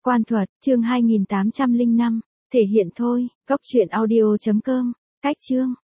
Quan thuật, chương 2805, thể hiện thôi, góc truyện audio.com, cách chương.